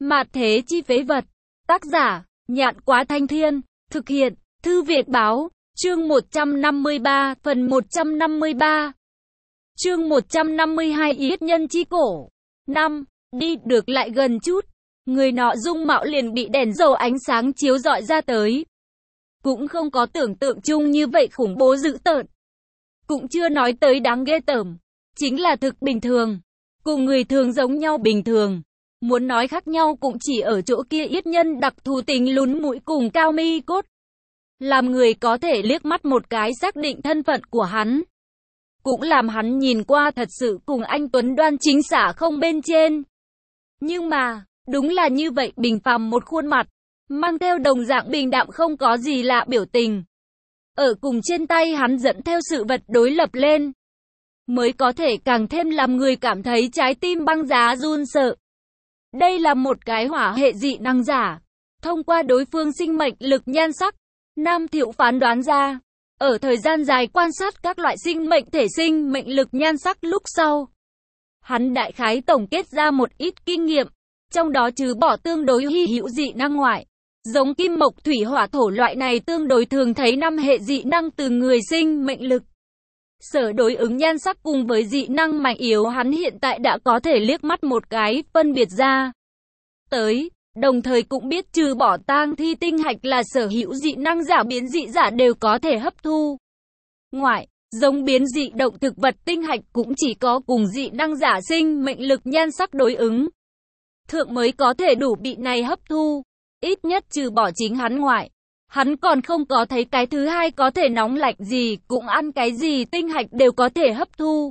Mạt thế chi phế vật. Tác giả, Nhạn Quá Thanh Thiên. Thực hiện, Thư Việt Báo. Chương 153, phần 153. Chương 152 Yết nhân chi cổ. 5. Đi được lại gần chút. Người nọ dung mạo liền bị đèn dầu ánh sáng chiếu rọi ra tới. Cũng không có tưởng tượng chung như vậy khủng bố dữ tợn. Cũng chưa nói tới đáng ghê tởm. Chính là thực bình thường. Cùng người thường giống nhau bình thường. Muốn nói khác nhau cũng chỉ ở chỗ kia yết nhân đặc thù tính lún mũi cùng cao mi cốt. Làm người có thể liếc mắt một cái xác định thân phận của hắn. Cũng làm hắn nhìn qua thật sự cùng anh Tuấn đoan chính xả không bên trên. Nhưng mà, đúng là như vậy bình phàm một khuôn mặt, mang theo đồng dạng bình đạm không có gì lạ biểu tình. Ở cùng trên tay hắn dẫn theo sự vật đối lập lên. Mới có thể càng thêm làm người cảm thấy trái tim băng giá run sợ. Đây là một cái hỏa hệ dị năng giả. Thông qua đối phương sinh mệnh lực nhan sắc, Nam Thiệu phán đoán ra, ở thời gian dài quan sát các loại sinh mệnh thể sinh mệnh lực nhan sắc lúc sau. Hắn đại khái tổng kết ra một ít kinh nghiệm, trong đó trừ bỏ tương đối hy hữu dị năng ngoại. Giống kim mộc thủy hỏa thổ loại này tương đối thường thấy 5 hệ dị năng từ người sinh mệnh lực. Sở đối ứng nhan sắc cùng với dị năng mạnh yếu hắn hiện tại đã có thể liếc mắt một cái phân biệt ra. Tới, đồng thời cũng biết trừ bỏ tang thi tinh hạch là sở hữu dị năng giả biến dị giả đều có thể hấp thu. Ngoại, giống biến dị động thực vật tinh hạch cũng chỉ có cùng dị năng giả sinh mệnh lực nhan sắc đối ứng. Thượng mới có thể đủ bị này hấp thu. Ít nhất trừ bỏ chính hắn ngoại. Hắn còn không có thấy cái thứ hai có thể nóng lạnh gì, cũng ăn cái gì tinh hạch đều có thể hấp thu.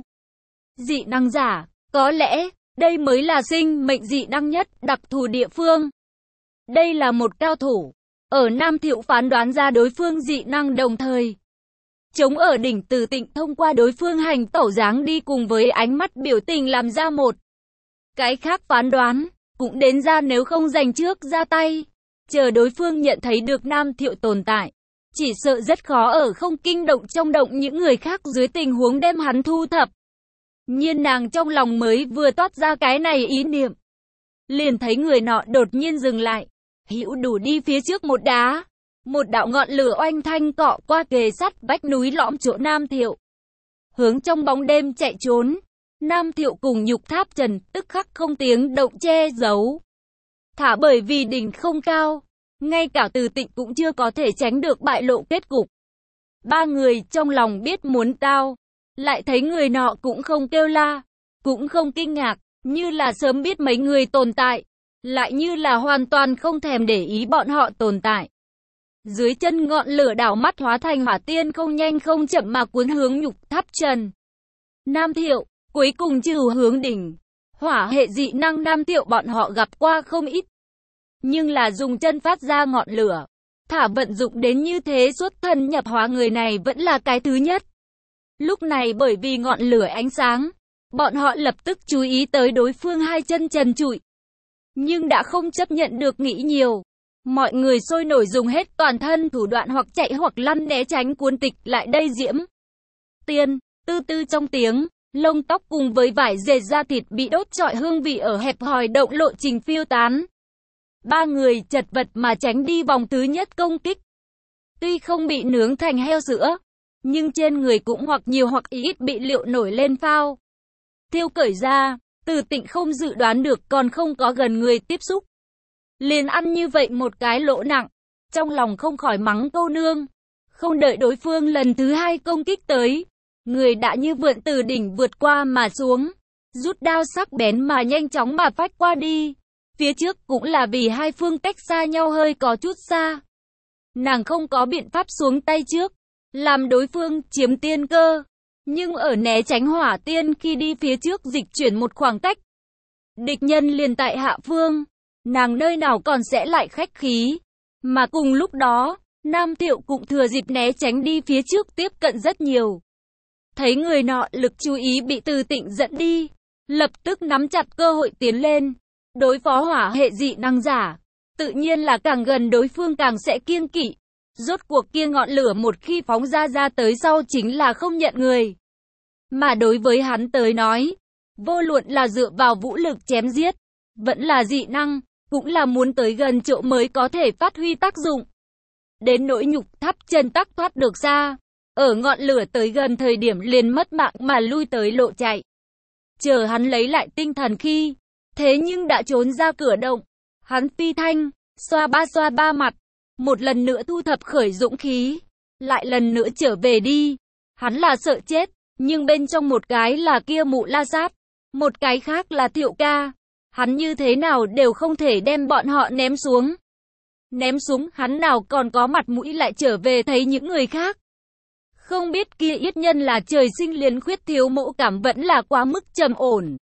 Dị năng giả, có lẽ, đây mới là sinh mệnh dị năng nhất, đặc thù địa phương. Đây là một cao thủ. Ở Nam Thiệu phán đoán ra đối phương dị năng đồng thời. Chống ở đỉnh Từ Tịnh thông qua đối phương hành tẩu dáng đi cùng với ánh mắt biểu tình làm ra một. Cái khác phán đoán, cũng đến ra nếu không giành trước ra tay. Chờ đối phương nhận thấy được Nam Thiệu tồn tại. Chỉ sợ rất khó ở không kinh động trong động những người khác dưới tình huống đem hắn thu thập. Nhiên nàng trong lòng mới vừa toát ra cái này ý niệm. Liền thấy người nọ đột nhiên dừng lại. Hữu đủ đi phía trước một đá. Một đạo ngọn lửa oanh thanh cọ qua kề sắt vách núi lõm chỗ Nam Thiệu. Hướng trong bóng đêm chạy trốn. Nam Thiệu cùng Nhục Tháp Trần tức khắc không tiếng động che giấu. Thả bởi vì đỉnh không cao, ngay cả Từ Tịnh cũng chưa có thể tránh được bại lộ kết cục. Ba người trong lòng biết muốn tao, lại thấy người nọ cũng không kêu la, cũng không kinh ngạc, như là sớm biết mấy người tồn tại, lại như là hoàn toàn không thèm để ý bọn họ tồn tại. Dưới chân ngọn lửa đảo mắt hóa thành hỏa tiên không nhanh không chậm mà cuốn hướng Nhục Tháp Trần. Nam Thiệu, cuối cùng trừ hướng đỉnh. Hỏa hệ dị năng Nam Thiệu bọn họ gặp qua không ít. Nhưng là dùng chân phát ra ngọn lửa. Thả vận dụng đến như thế xuất thân nhập hóa người này vẫn là cái thứ nhất. Lúc này bởi vì ngọn lửa ánh sáng, bọn họ lập tức chú ý tới đối phương hai chân trần trụi. Nhưng đã không chấp nhận được nghĩ nhiều. Mọi người sôi nổi dùng hết toàn thân thủ đoạn hoặc chạy hoặc lăn né tránh cuốn tịch lại đây diễm. Tiên, tư tư trong tiếng. Lông tóc cùng với vải dệt da thịt bị đốt trọi hương vị ở hẹp hòi động lộ trình phiêu tán. Ba người chật vật mà tránh đi vòng thứ nhất công kích. Tuy không bị nướng thành heo sữa, nhưng trên người cũng hoặc nhiều hoặc ít bị liệu nổi lên phao. Thiêu cởi ra, Từ Tịnh không dự đoán được còn không có gần người tiếp xúc. Liền ăn như vậy một cái lỗ nặng, trong lòng không khỏi mắng câu nương. Không đợi đối phương lần thứ hai công kích tới. Người đã như vượn từ đỉnh vượt qua mà xuống, rút đao sắc bén mà nhanh chóng mà phách qua đi. Phía trước cũng là vì hai phương cách xa nhau hơi có chút xa. Nàng không có biện pháp xuống tay trước, làm đối phương chiếm tiên cơ. Nhưng ở né tránh hỏa tiên khi đi phía trước dịch chuyển một khoảng cách. Địch nhân liền tại hạ phương, nàng nơi nào còn sẽ lại khách khí. Mà cùng lúc đó, Nam Thiệu cũng thừa dịp né tránh đi phía trước tiếp cận rất nhiều. Thấy người nọ lực chú ý bị Từ Tịnh dẫn đi, lập tức nắm chặt cơ hội tiến lên, đối phó hỏa hệ dị năng giả. Tự nhiên là càng gần đối phương càng sẽ kiêng kỵ. Rốt cuộc kia ngọn lửa một khi phóng ra tới sau chính là không nhận người. Mà đối với hắn tới nói, vô luận là dựa vào vũ lực chém giết, vẫn là dị năng, cũng là muốn tới gần chỗ mới có thể phát huy tác dụng. Đến nỗi nhục tháp chân tắc thoát được ra, ở ngọn lửa tới gần thời điểm liền mất mạng mà lui tới lộ chạy. Chờ hắn lấy lại tinh thần khi, thế nhưng đã trốn ra cửa động. Hắn phi thanh, xoa ba mặt, một lần nữa thu thập khởi dũng khí, lại lần nữa trở về đi. Hắn là sợ chết, nhưng bên trong một cái là kia Mụ La Sát, một cái khác là Thiệu ca. Hắn như thế nào đều không thể đem bọn họ ném xuống. Ném xuống hắn nào còn có mặt mũi lại trở về thấy những người khác. Không biết kia Yết Nhân là trời sinh liền khuyết thiếu mẫu cảm vẫn là quá mức trầm ổn.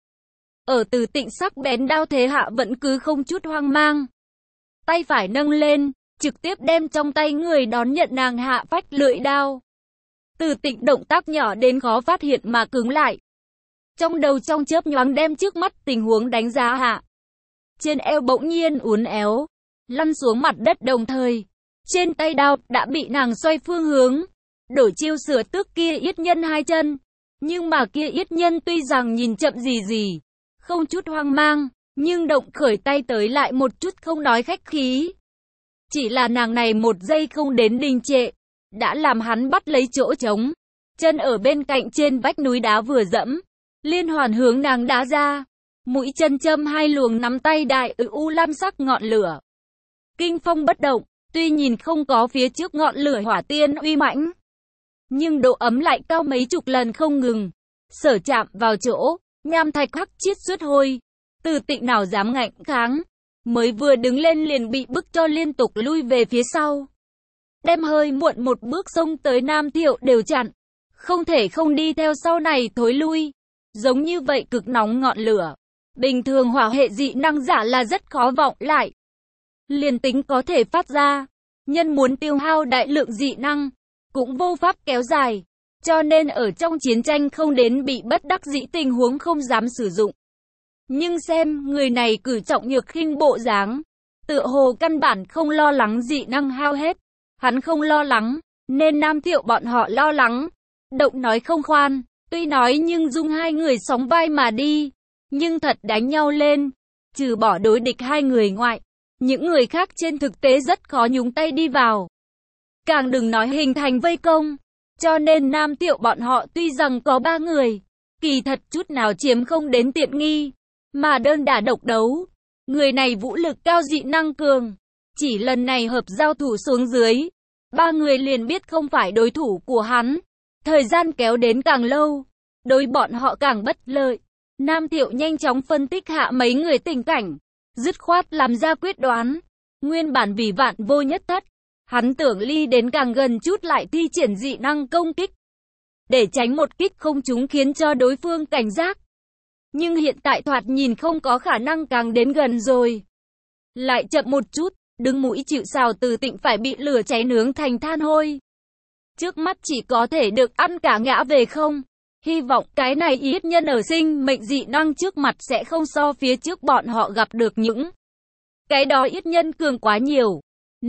Ở Từ Tịnh sắc bén đao thế hạ vẫn cứ không chút hoang mang. Tay phải nâng lên, trực tiếp đem trong tay người đón nhận nàng hạ phách lưỡi đao. Từ Tịnh động tác nhỏ đến khó phát hiện mà cứng lại. Trong đầu trong chớp nhoáng đem trước mắt tình huống đánh giá hạ. Trên eo bỗng nhiên uốn éo, lăn xuống mặt đất đồng thời. Trên tay đao đã bị nàng xoay phương hướng, đổi chiêu sửa tước kia Yết Nhân hai chân. Nhưng mà kia Yết Nhân tuy rằng nhìn chậm gì, không chút hoang mang, nhưng động khởi tay tới lại một chút không nói khách khí. Chỉ là nàng này một giây không đến đình trệ, đã làm hắn bắt lấy chỗ trống. Chân ở bên cạnh trên vách núi đá vừa dẫm, liên hoàn hướng nàng đá ra. Mũi chân châm hai luồng nắm tay đại u lam sắc ngọn lửa. Kinh phong bất động, tuy nhìn không có phía trước ngọn lửa hỏa tiên uy mãnh, nhưng độ ấm lại cao mấy chục lần không ngừng. Sở chạm vào chỗ, nham thạch hắc chiết xuất hôi. Từ Tịnh nào dám ngạnh kháng, mới vừa đứng lên liền bị bức cho liên tục lui về phía sau. Đem hơi muộn một bước xông tới Nam Thiệu đều chặn, không thể không đi theo sau này thối lui. Giống như vậy cực nóng ngọn lửa, bình thường hỏa hệ dị năng giả là rất khó vọng lại. Liền tính có thể phát ra, nhân muốn tiêu hao đại lượng dị năng, cũng vô pháp kéo dài. Cho nên ở trong chiến tranh không đến bị bất đắc dĩ tình huống không dám sử dụng. Nhưng xem người này cử trọng nhược khinh bộ dáng, tựa hồ căn bản không lo lắng dị năng hao hết. Hắn không lo lắng, nên Nam Thiệu bọn họ lo lắng. Động nói không khoan, tuy nói nhưng dung hai người sóng vai mà đi. Nhưng thật đánh nhau lên, trừ bỏ đối địch hai người ngoại, những người khác trên thực tế rất khó nhúng tay đi vào. Càng đừng nói hình thành vây công. Cho nên Nam Thiệu bọn họ tuy rằng có 3 người, kỳ thật chút nào chiếm không đến tiện nghi, mà đơn đả độc đấu. Người này vũ lực cao dị năng cường, chỉ lần này hợp giao thủ xuống dưới, 3 người liền biết không phải đối thủ của hắn. Thời gian kéo đến càng lâu, đối bọn họ càng bất lợi. Nam Thiệu nhanh chóng phân tích hạ mấy người tình cảnh, dứt khoát làm ra quyết đoán. Nguyên bản vì vạn vô nhất thất, hắn tưởng ly đến càng gần chút lại thi triển dị năng công kích, để tránh một kích không trúng khiến cho đối phương cảnh giác. Nhưng hiện tại thoạt nhìn không có khả năng càng đến gần rồi. Lại chậm một chút, đứng mũi chịu sào Từ Tịnh phải bị lửa cháy nướng thành than hôi. Trước mắt chỉ có thể được ăn cả ngã về không. Hy vọng cái này Yết Nhân ở sinh mệnh dị năng trước mặt sẽ không so phía trước bọn họ gặp được những cái đó Yết Nhân cường quá nhiều.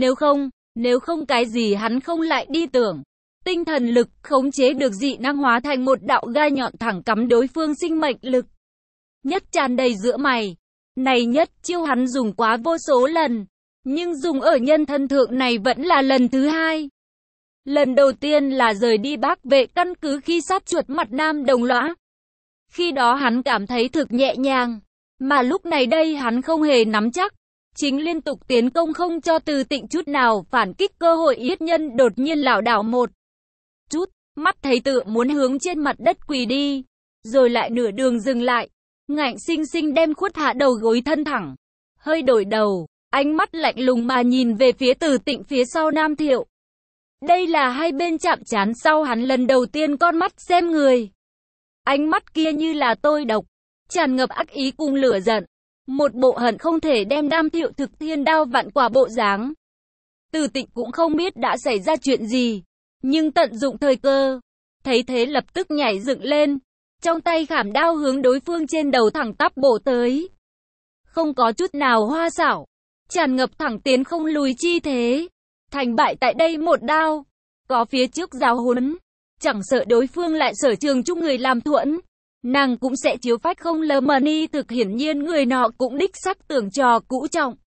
Nếu không cái gì hắn không lại đi tưởng. Tinh thần lực khống chế được dị năng hóa thành một đạo gai nhọn thẳng cắm đối phương sinh mệnh lực. Nhất tràn đầy giữa mày. Này nhất chiêu hắn dùng quá vô số lần. Nhưng dùng ở nhân thân thượng này vẫn là lần thứ 2. Lần đầu tiên là rời đi Bắc Vệ căn cứ khi sát chuột mặt Nam Đồng Lõa. Khi đó hắn cảm thấy thực nhẹ nhàng. Mà lúc này đây hắn không hề nắm chắc. Chính liên tục tiến công không cho Từ Tịnh chút nào phản kích cơ hội. Yết Nhân đột nhiên lảo đảo một chút, mắt thấy tựa muốn hướng trên mặt đất quỳ đi, rồi lại nửa đường dừng lại, ngạnh sinh sinh đem khuất hạ đầu gối thân thẳng, hơi đổi đầu, ánh mắt lạnh lùng mà nhìn về phía Từ Tịnh phía sau Nam Thiệu. Đây là hai bên chạm trán sau hắn lần đầu tiên con mắt xem người. Ánh mắt kia như là tôi độc, tràn ngập ác ý cùng lửa giận. Một bộ hận không thể đem Nam Thiệu thực thiên đao vặn quả bộ dáng. Từ Tịnh cũng không biết đã xảy ra chuyện gì, nhưng tận dụng thời cơ, thấy thế lập tức nhảy dựng lên, trong tay khảm đao hướng đối phương trên đầu thẳng tắp bổ tới. Không có chút nào hoa xảo, tràn ngập thẳng tiến không lùi chi thế, thành bại tại đây một đao. Có phía trước giáo huấn, chẳng sợ đối phương lại sở trường chung người làm thuẫn, nàng cũng sẽ chiếu phách không lờ mờ ni. Thực hiển nhiên người nọ cũng đích sắc tưởng trò cũ trọng.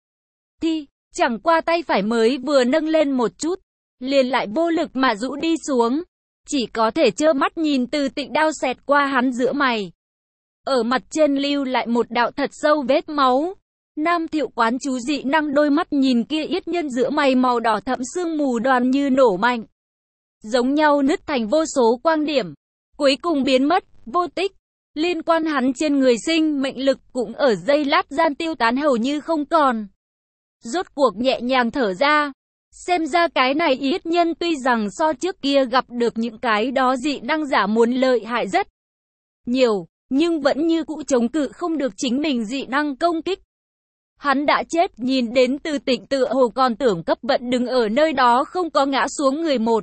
Thì, chẳng qua tay phải mới vừa nâng lên một chút, liền lại vô lực mà rũ đi xuống. Chỉ có thể trơ mắt nhìn Từ Tịnh đao xẹt qua hắn giữa mày. Ở mặt trên lưu lại một đạo thật sâu vết máu. Nam Thiệu quán chú dị năng đôi mắt nhìn kia yết nhân giữa mày màu đỏ thẫm sương mù đoàn như nổ mạnh. Giống nhau nứt thành vô số quang điểm. Cuối cùng biến mất, vô tích. Liên quan hắn trên người sinh mệnh lực cũng ở giây lát gian tiêu tán hầu như không còn. Rốt cuộc nhẹ nhàng thở ra. Xem ra cái này yết nhân tuy rằng so trước kia gặp được những cái đó dị năng giả muốn lợi hại rất nhiều, nhưng vẫn như cũ chống cự không được chính mình dị năng công kích. Hắn đã chết, nhìn đến Từ Tịnh tựa hồ còn tưởng cấp vận đứng ở nơi đó không có ngã xuống người một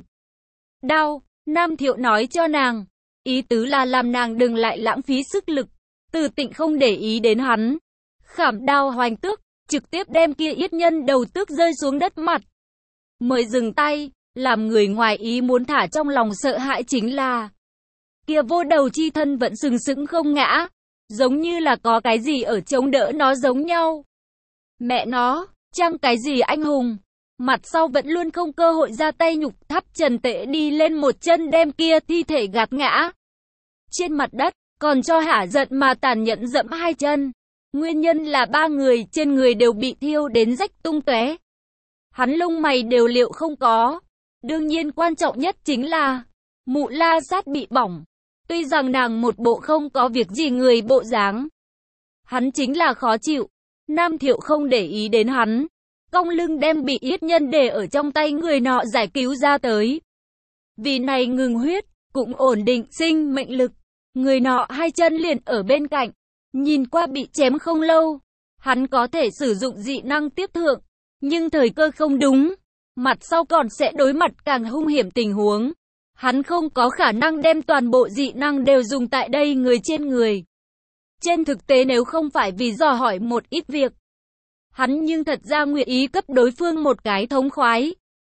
đao. Nam Thiệu nói cho nàng, ý tứ là làm nàng đừng lại lãng phí sức lực. Từ Tịnh không để ý đến hắn, khảm đao hoành tước, trực tiếp đem kia yết nhân đầu tước rơi xuống đất mặt. Mới dừng tay, làm người ngoài ý muốn thả trong lòng sợ hãi chính là kia vô đầu chi thân vẫn sừng sững không ngã, giống như là có cái gì ở chống đỡ nó giống nhau. Mẹ nó, chăng cái gì anh hùng, mặt sau vẫn luôn không cơ hội ra tay nhục tháp Trần Tệ đi lên một chân đem kia thi thể gạt ngã trên mặt đất, còn cho hả giận mà tàn nhẫn dẫm hai chân. Nguyên nhân là ba người trên người đều bị thiêu đến rách tung tóe. Hắn lông mày đều liệu không có. Đương nhiên quan trọng nhất chính là Mụ La Sát bị bỏng. Tuy rằng nàng một bộ không có việc gì người bộ dáng, hắn chính là khó chịu. Nam Thiệu không để ý đến hắn, cong lưng đem bị yết nhân để ở trong tay người nọ giải cứu ra tới. Vì này ngừng huyết, cũng ổn định sinh mệnh lực. Người nọ hai chân liền ở bên cạnh, nhìn qua bị chém không lâu. Hắn có thể sử dụng dị năng tiếp thượng, nhưng thời cơ không đúng, mặt sau còn sẽ đối mặt càng hung hiểm tình huống. Hắn không có khả năng đem toàn bộ dị năng đều dùng tại đây người trên người. Trên thực tế nếu không phải vì dò hỏi một ít việc, hắn nhưng thật ra nguyện ý cấp đối phương một cái thống khoái.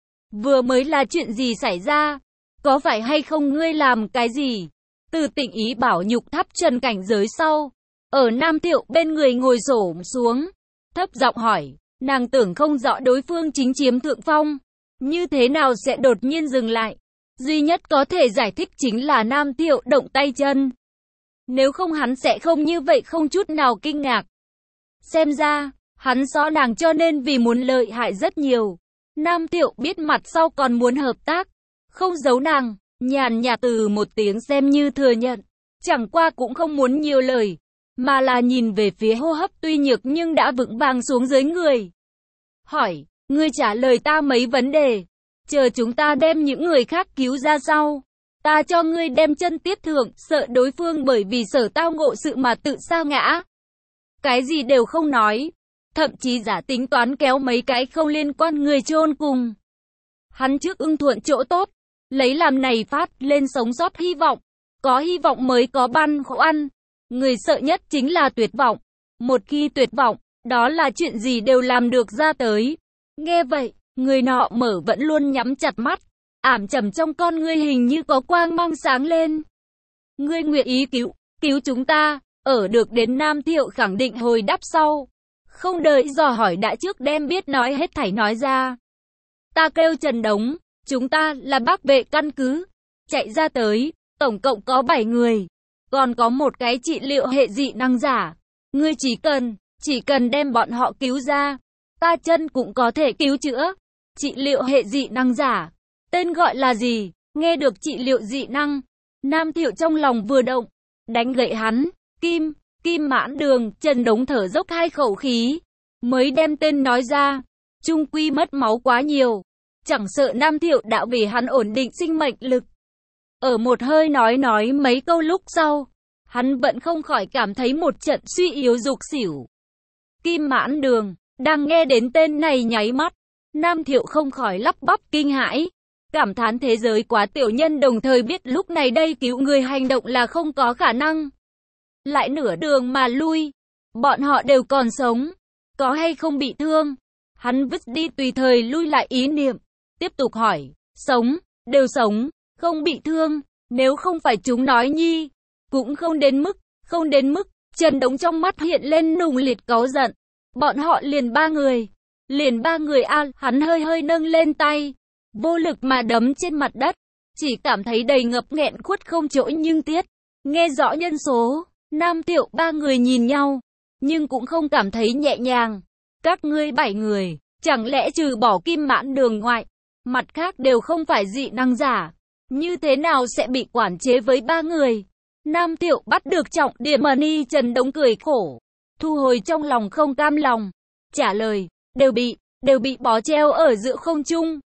Vừa mới là chuyện gì xảy ra? Có phải hay không ngươi làm cái gì? Từ Tịnh ý bảo nhục tháp Trần cảnh giới sau, ở Nam Thiệu bên người ngồi xổm xuống, thấp giọng hỏi, nàng tưởng không rõ đối phương chính chiếm thượng phong, như thế nào sẽ đột nhiên dừng lại. Duy nhất có thể giải thích chính là Nam Thiệu động tay chân. Nếu không hắn sẽ không như vậy không chút nào kinh ngạc. Xem ra, hắn rõ nàng cho nên vì muốn lợi hại rất nhiều. Nam Thiệu biết mặt sau còn muốn hợp tác, không giấu nàng, nhàn nhạt từ một tiếng xem như thừa nhận. Chẳng qua cũng không muốn nhiều lời, mà là nhìn về phía hô hấp tuy nhược nhưng đã vững vàng xuống dưới người. Hỏi, ngươi trả lời ta mấy vấn đề, chờ chúng ta đem những người khác cứu ra sau. Ta cho ngươi đem chân tiếp thượng, sợ đối phương bởi vì sở tao ngộ sự mà tự sa ngã. Cái gì đều không nói, thậm chí giả tính toán kéo mấy cái không liên quan người chôn cùng. Hắn trước ưng thuận chỗ tốt, lấy làm này phát lên sống sót hy vọng. Có hy vọng mới có băn khoăn. Người sợ nhất chính là tuyệt vọng. Một khi tuyệt vọng, đó là chuyện gì đều làm được ra tới. Nghe vậy, người nọ mở vẫn luôn nhắm chặt mắt. Ảm trầm trong con ngươi hình như có quang mang sáng lên. Ngươi nguyện ý cứu chúng ta, ở được đến Nam Thiệu khẳng định hồi đáp sau. Không đợi dò hỏi đã trước đem biết nói hết thảy nói ra. Ta kêu Trần Đống, chúng ta là Bắc Vệ căn cứ. Chạy ra tới, tổng cộng có 7 người. Còn có một cái trị liệu hệ dị năng giả. Ngươi chỉ cần đem bọn họ cứu ra. Ta chân cũng có thể cứu chữa. Trị liệu hệ dị năng giả. Tên gọi là gì? Nghe được trị liệu dị năng, Nam Thiệu trong lòng vừa động, đánh gậy hắn. Kim Mãn Đường. Trần Đống thở dốc hai khẩu khí, mới đem tên nói ra. Trung quy mất máu quá nhiều, chẳng sợ Nam Thiệu đã vì hắn ổn định sinh mệnh lực. Ở một hơi nói mấy câu lúc sau, hắn vẫn không khỏi cảm thấy một trận suy yếu rục xỉu. Kim Mãn Đường. Đang nghe đến tên này nháy mắt, Nam Thiệu không khỏi lắp bắp kinh hãi. Cảm thán thế giới quá tiểu nhân, đồng thời biết lúc này đây cứu người hành động là không có khả năng. Lại nửa đường mà lui, bọn họ đều còn sống, có hay không bị thương? Hắn vứt đi tùy thời lui lại ý niệm, tiếp tục hỏi, sống, đều sống, không bị thương, nếu không phải chúng nói nhi, cũng không đến mức, Trần Đống trong mắt hiện lên nùng liệt cáu giận, bọn họ liền 3 người, Liền ba người hắn hơi hơi nâng lên tay, vô lực mà đấm trên mặt đất, chỉ cảm thấy đầy ngập nghẹn khuất không chỗ nhưng tiết. Nghe rõ nhân số, Nam Tiệu ba người nhìn nhau, nhưng cũng không cảm thấy nhẹ nhàng. Các ngươi 7 người, chẳng lẽ trừ bỏ Kim Mãn Đường ngoại, mặt khác đều không phải dị năng giả, như thế nào sẽ bị quản chế với 3 người? Nam Tiệu bắt được trọng điểm Mani Trần Đống cười khổ, thu hồi trong lòng không cam lòng, trả lời, đều bị bó treo ở giữa không trung.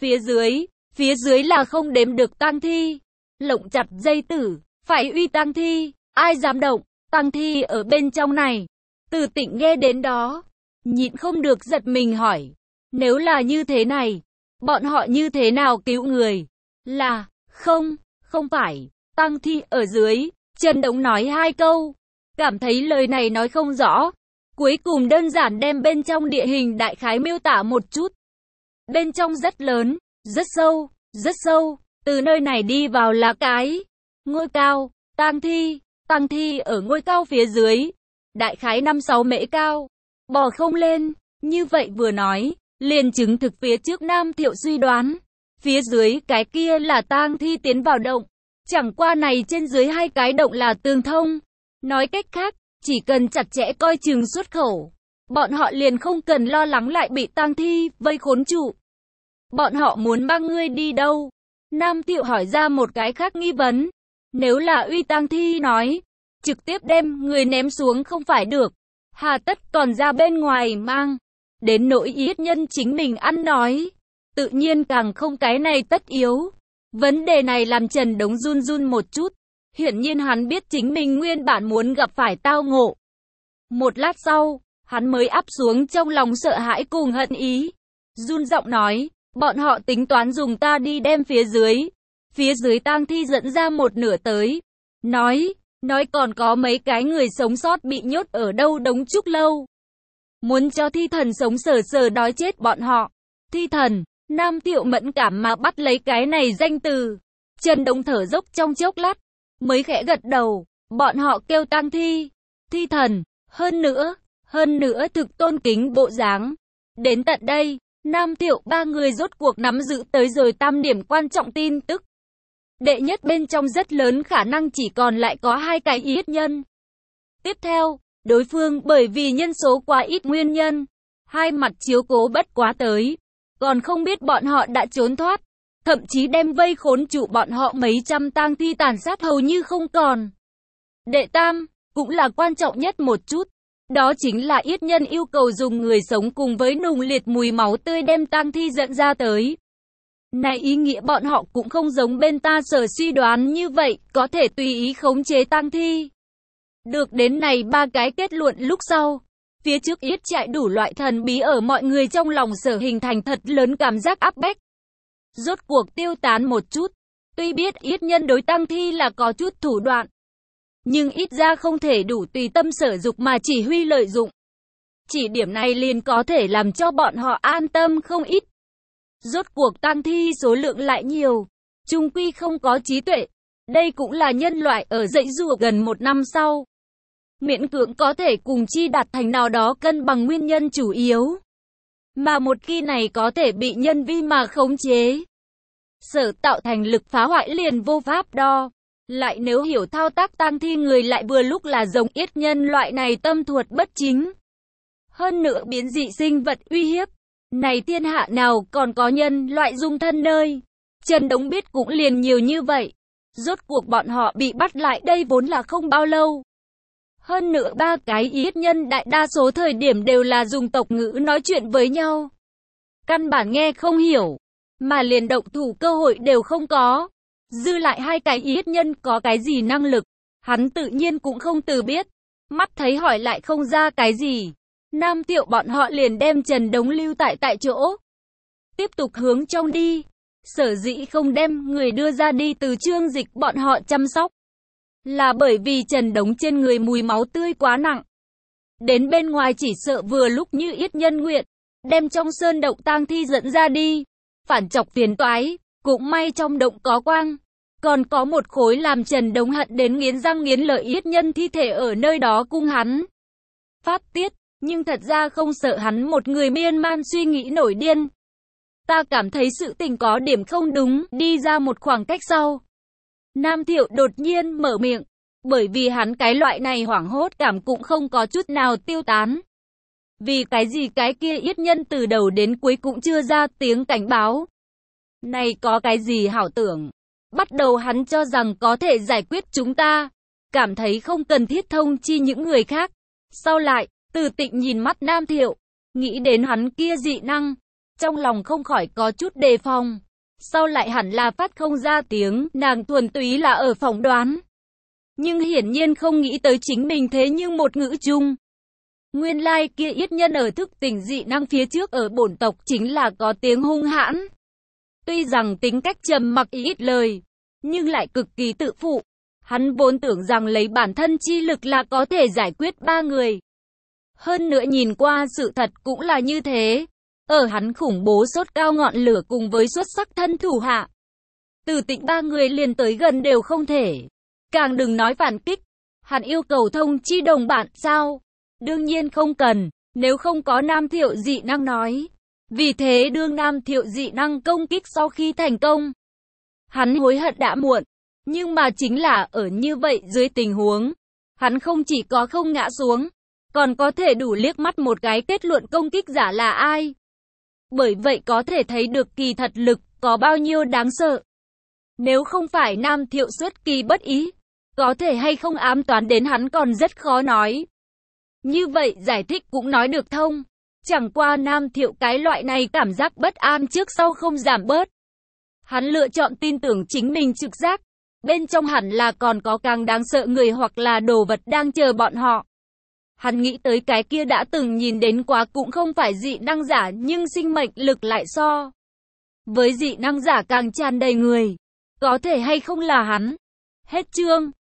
Phía dưới là không đếm được tang thi, lộng chặt dây tử, phải uy tang thi, ai dám động, tang thi ở bên trong này. Từ Tịnh nghe đến đó, nhịn không được giật mình hỏi, nếu là như thế này, bọn họ như thế nào cứu người? Là, không phải, tang thi ở dưới. Trần Đống nói 2 câu, cảm thấy lời này nói không rõ, cuối cùng đơn giản đem bên trong địa hình đại khái miêu tả một chút. Bên trong rất lớn, rất sâu, từ nơi này đi vào là cái ngôi cao, tang thi ở ngôi cao phía dưới, đại khái 5-6 mễ cao, bò không lên. Như vậy vừa nói, liền chứng thực phía trước Nam Thiệu suy đoán, phía dưới cái kia là tang thi tiến vào động, chẳng qua này trên dưới 2 cái động là tương thông. Nói cách khác, chỉ cần chặt chẽ coi chừng xuất khẩu, bọn họ liền không cần lo lắng lại bị tang thi vây khốn trụ. Bọn họ muốn mang ngươi đi đâu? Nam Tiệu hỏi ra một cái khác nghi vấn. Nếu là uy tang thi nói, trực tiếp đem người ném xuống không phải được, hà tất còn ra bên ngoài mang. Đến nỗi Yết Nhân chính mình ăn nói, tự nhiên càng không cái này tất yếu. Vấn đề này làm Trần Đống run run một chút, hiển nhiên hắn biết chính mình nguyên bản muốn gặp phải tao ngộ. Một lát sau, hắn mới áp xuống trong lòng sợ hãi cùng hận ý, run giọng nói, bọn họ tính toán dùng ta đi đem phía dưới tang thi dẫn ra một nửa tới. Nói còn có mấy cái người sống sót bị nhốt ở đâu đống trúc lâu. Muốn cho thi thần sống sờ đói chết bọn họ. Thi thần, Nam Tiệu mẫn cảm mà bắt lấy cái này danh từ. Trần Đống thở dốc trong chốc lát, mới khẽ gật đầu, bọn họ kêu tang thi, thi thần, hơn nữa thực tôn kính bộ dáng. Đến tận đây, Nam Tiệu ba người rốt cuộc nắm giữ tới rồi tam điểm quan trọng tin tức. Đệ nhất, bên trong rất lớn khả năng chỉ còn lại có 2 cái Yết Nhân. Tiếp theo, đối phương bởi vì nhân số quá ít nguyên nhân, hai mặt chiếu cố bất quá tới, còn không biết bọn họ đã trốn thoát, thậm chí đem vây khốn trụ bọn họ mấy trăm tang thi tàn sát hầu như không còn. Đệ tam, cũng là quan trọng nhất một chút, đó chính là Yết Nhân yêu cầu dùng người sống cùng với nùng liệt mùi máu tươi đem tang thi dẫn ra tới. Này ý nghĩa bọn họ cũng không giống bên ta sở suy đoán như vậy, có thể tùy ý khống chế tang thi. Được đến này 3 cái kết luận lúc sau, phía trước Yết trại đủ loại thần bí ở mọi người trong lòng sở hình thành thật lớn cảm giác áp bách. Rốt cuộc tiêu tán một chút, tuy biết Yết Nhân đối tang thi là có chút thủ đoạn, nhưng ít ra không thể đủ tùy tâm sở dục mà chỉ huy lợi dụng. Chỉ điểm này liền có thể làm cho bọn họ an tâm không ít. Rốt cuộc tang thi số lượng lại nhiều, chung quy không có trí tuệ. Đây cũng là nhân loại ở dãy rùa gần 1 năm sau, miễn cưỡng có thể cùng chi đạt thành nào đó cân bằng nguyên nhân chủ yếu. Mà một khi này có thể bị nhân vi mà khống chế, sở tạo thành lực phá hoại liền vô pháp đo. Lại nếu hiểu thao tác tang thi người lại vừa lúc là giống Yết Nhân loại này tâm thuật bất chính. Hơn nữa biến dị sinh vật uy hiếp. Này thiên hạ nào còn có nhân loại dung thân nơi. Trần Đống biết cũng liền nhiều như vậy. Rốt cuộc bọn họ bị bắt lại đây vốn là không bao lâu. Hơn nữa 3 cái Yết Nhân đại đa số thời điểm đều là dùng tộc ngữ nói chuyện với nhau. Căn bản nghe không hiểu, mà liền động thủ cơ hội đều không có. Dư lại 2 cái Yết Nhân có cái gì năng lực, hắn tự nhiên cũng không từ biết. Mắt thấy hỏi lại không ra cái gì, Nam Tiệu bọn họ liền đem Trần Đống lưu tại chỗ. Tiếp tục hướng trong đi. Sở dĩ không đem người đưa ra đi từ Trương Dịch bọn họ chăm sóc, là bởi vì Trần Đống trên người mùi máu tươi quá nặng. Đến bên ngoài chỉ sợ vừa lúc như Yết Nhân nguyện, đem trong sơn động tang thi dẫn ra đi. Phản chọc phiền toái, cũng may trong động có quang. Còn có một khối làm Trần Đống hận đến nghiến răng nghiến lợi Yết Nhân thi thể ở nơi đó cung hắn phát tiết. Nhưng thật ra không sợ hắn một người miên man suy nghĩ nổi điên. Ta cảm thấy sự tình có điểm không đúng, đi ra một khoảng cách sau. Nam Thiệu đột nhiên mở miệng, bởi vì hắn cái loại này hoảng hốt cảm cũng không có chút nào tiêu tán. Vì cái gì cái kia yết nhân từ đầu đến cuối cũng chưa ra tiếng cảnh báo. Này có cái gì hảo tưởng. Bắt đầu hắn cho rằng có thể giải quyết chúng ta. Cảm thấy không cần thiết thông chi những người khác. Sau lại, Từ Tịnh nhìn mắt Nam Thiệu. Nghĩ đến hắn kia dị năng. Trong lòng không khỏi có chút đề phòng. Sau lại hẳn là phát không ra tiếng. Nàng thuần túy là ở phỏng đoán. Nhưng hiển nhiên không nghĩ tới chính mình thế nhưng một ngữ chung. Nguyên lai kia yết nhân ở thức tỉnh dị năng phía trước ở bổn tộc chính là có tiếng hung hãn. Tuy rằng tính cách trầm mặc ít lời, nhưng lại cực kỳ tự phụ. Hắn vốn tưởng rằng lấy bản thân chi lực là có thể giải quyết 3 người. Hơn nữa nhìn qua sự thật cũng là như thế. Ở hắn khủng bố sốt cao ngọn lửa cùng với xuất sắc thân thủ hạ. Từ Tịnh 3 người liền tới gần đều không thể. Càng đừng nói phản kích. Hắn yêu cầu thông chi đồng bạn sao? Đương nhiên không cần, nếu không có Nam Thiệu dị năng nói. Vì thế đương Nam Thiệu dị năng công kích sau khi thành công. Hắn hối hận đã muộn. Nhưng mà chính là ở như vậy dưới tình huống. Hắn không chỉ có không ngã xuống, còn có thể đủ liếc mắt một cái kết luận công kích giả là ai. Bởi vậy có thể thấy được kỳ thật lực có bao nhiêu đáng sợ. Nếu không phải Nam Thiệu xuất kỳ bất ý, có thể hay không ám toán đến hắn còn rất khó nói. Như vậy giải thích cũng nói được thông. Chẳng qua Nam Thiệu cái loại này cảm giác bất an trước sau không giảm bớt. Hắn lựa chọn tin tưởng chính mình trực giác. Bên trong hẳn là còn có càng đáng sợ người hoặc là đồ vật đang chờ bọn họ. Hắn nghĩ tới cái kia đã từng nhìn đến quá cũng không phải dị năng giả nhưng sinh mệnh lực lại so. Với dị năng giả càng tràn đầy người. Có thể hay không là hắn. Hết chương.